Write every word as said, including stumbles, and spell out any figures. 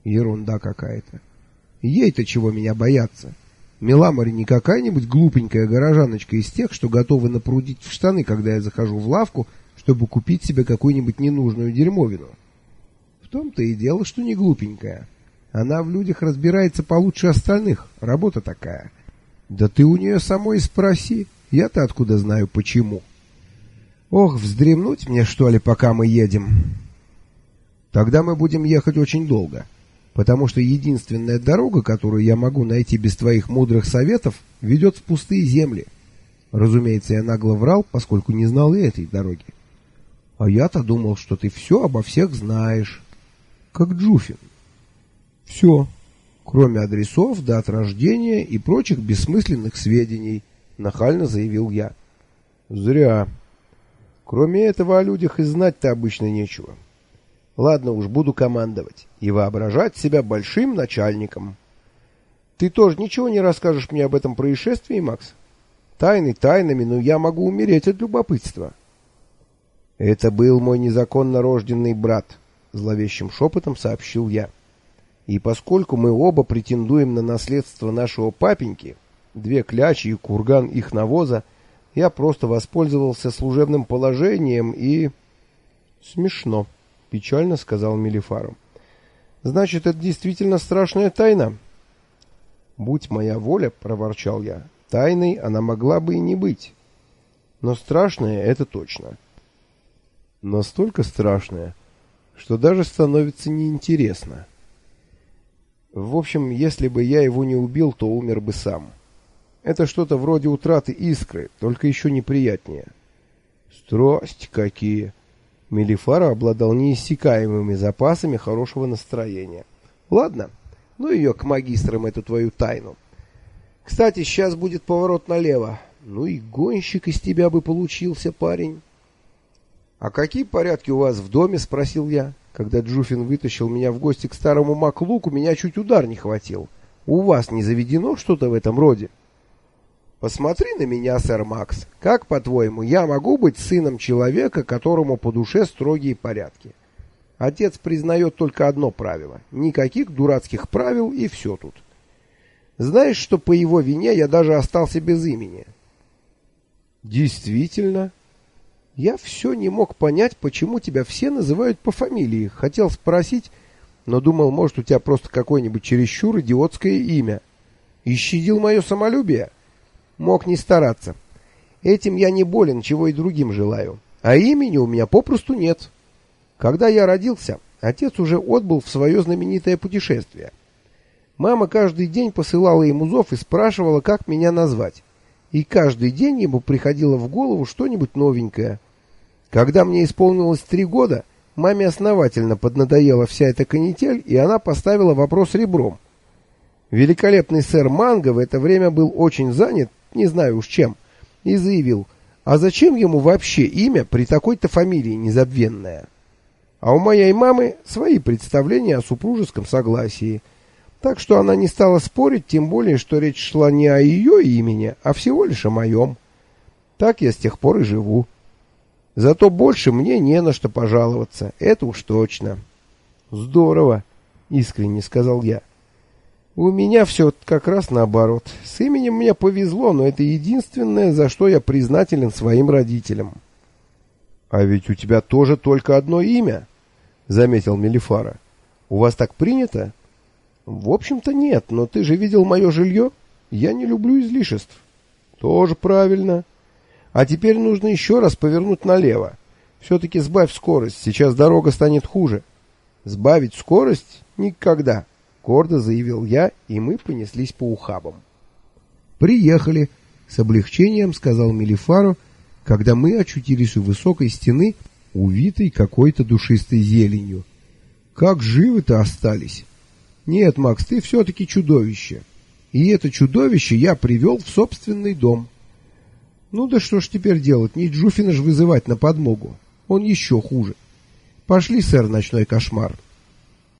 Ерунда какая-то. Ей-то чего меня бояться? Меламори не какая-нибудь глупенькая горожаночка из тех, что готовы напрудить в штаны, когда я захожу в лавку, чтобы купить себе какую-нибудь ненужную дерьмовину. В том-то и дело, что не глупенькая. Она в людях разбирается получше остальных, работа такая. Да ты у нее самой спроси, я-то откуда знаю почему. Ох, вздремнуть мне, что ли, пока мы едем? Тогда мы будем ехать очень долго, потому что единственная дорога, которую я могу найти без твоих мудрых советов, ведет в пустые земли. Разумеется, я нагло врал, поскольку не знал и этой дороги. А я-то думал, что ты все обо всех знаешь, как Джуфин. Все, кроме адресов, дат рождения и прочих бессмысленных сведений, нахально заявил я. Зря. Кроме этого о людях и знать-то обычно нечего. Ладно уж, буду командовать и воображать себя большим начальником. Ты тоже ничего не расскажешь мне об этом происшествии, Макс? Тайны тайнами, но я могу умереть от любопытства. Это был мой незаконно рожденный брат, зловещим шепотом сообщил я. И поскольку мы оба претендуем на наследство нашего папеньки, две клячи и курган их навоза, я просто воспользовался служебным положением и... Смешно, печально сказал Мелифаро. Значит, это действительно страшная тайна? Будь моя воля, проворчал я, тайной она могла бы и не быть. Но страшная это точно. Настолько страшная, что даже становится неинтересно. В общем, если бы я его не убил, то умер бы сам. Это что-то вроде утраты искры, только еще неприятнее. Страсти какие! Мелифаро обладал неиссякаемыми запасами хорошего настроения. Ладно, ну ее к магистрам, эту твою тайну. Кстати, сейчас будет поворот налево. Ну и гонщик из тебя бы получился, парень. А какие порядки у вас в доме, спросил я. Когда Джуфин вытащил меня в гости к старому Маклуку, меня чуть удар не хватил. У вас не заведено что-то в этом роде? Посмотри на меня, сэр Макс. Как, по-твоему, я могу быть сыном человека, которому по душе строгие порядки? Отец признает только одно правило. Никаких дурацких правил, и все тут. Знаешь, что по его вине я даже остался без имени? Действительно. Я все не мог понять, почему тебя все называют по фамилии. Хотел спросить, но думал, может, у тебя просто какое-нибудь чересчур идиотское имя. И щадил мое самолюбие? Мог не стараться. Этим я не болен, чего и другим желаю. А имени у меня попросту нет. Когда я родился, отец уже отбыл в свое знаменитое путешествие. Мама каждый день посылала ему зов и спрашивала, как меня назвать. И каждый день ему приходило в голову что-нибудь новенькое. Когда мне исполнилось три года, маме основательно поднадоела вся эта канитель, и она поставила вопрос ребром. Великолепный сэр Манго в это время был очень занят, не знаю уж чем, и заявил, а зачем ему вообще имя при такой-то фамилии незабвенное? А у моей мамы свои представления о супружеском согласии. Так что она не стала спорить, тем более, что речь шла не о ее имени, а всего лишь о моем. Так я с тех пор и живу. Зато больше мне не на что пожаловаться, это уж точно. Здорово, искренне сказал я. У меня все как раз наоборот. С именем мне повезло, но это единственное, за что я признателен своим родителям. А ведь у тебя тоже только одно имя, заметил Мелифаро. У вас так принято? В общем-то нет, но ты же видел мое жилье. Я не люблю излишеств. Тоже правильно. А теперь нужно еще раз повернуть налево. Все-таки сбавь скорость, сейчас дорога станет хуже. Сбавить скорость? Никогда, гордо заявил я, и мы понеслись по ухабам. Приехали, с облегчением сказал Мелифаро, когда мы очутились у высокой стены, увитой какой-то душистой зеленью. Как живы-то остались. Нет, Макс, ты все-таки чудовище. И это чудовище я привел в собственный дом. Ну да что ж теперь делать, не Джуфина ж вызывать на подмогу. Он еще хуже. Пошли, сэр, ночной кошмар.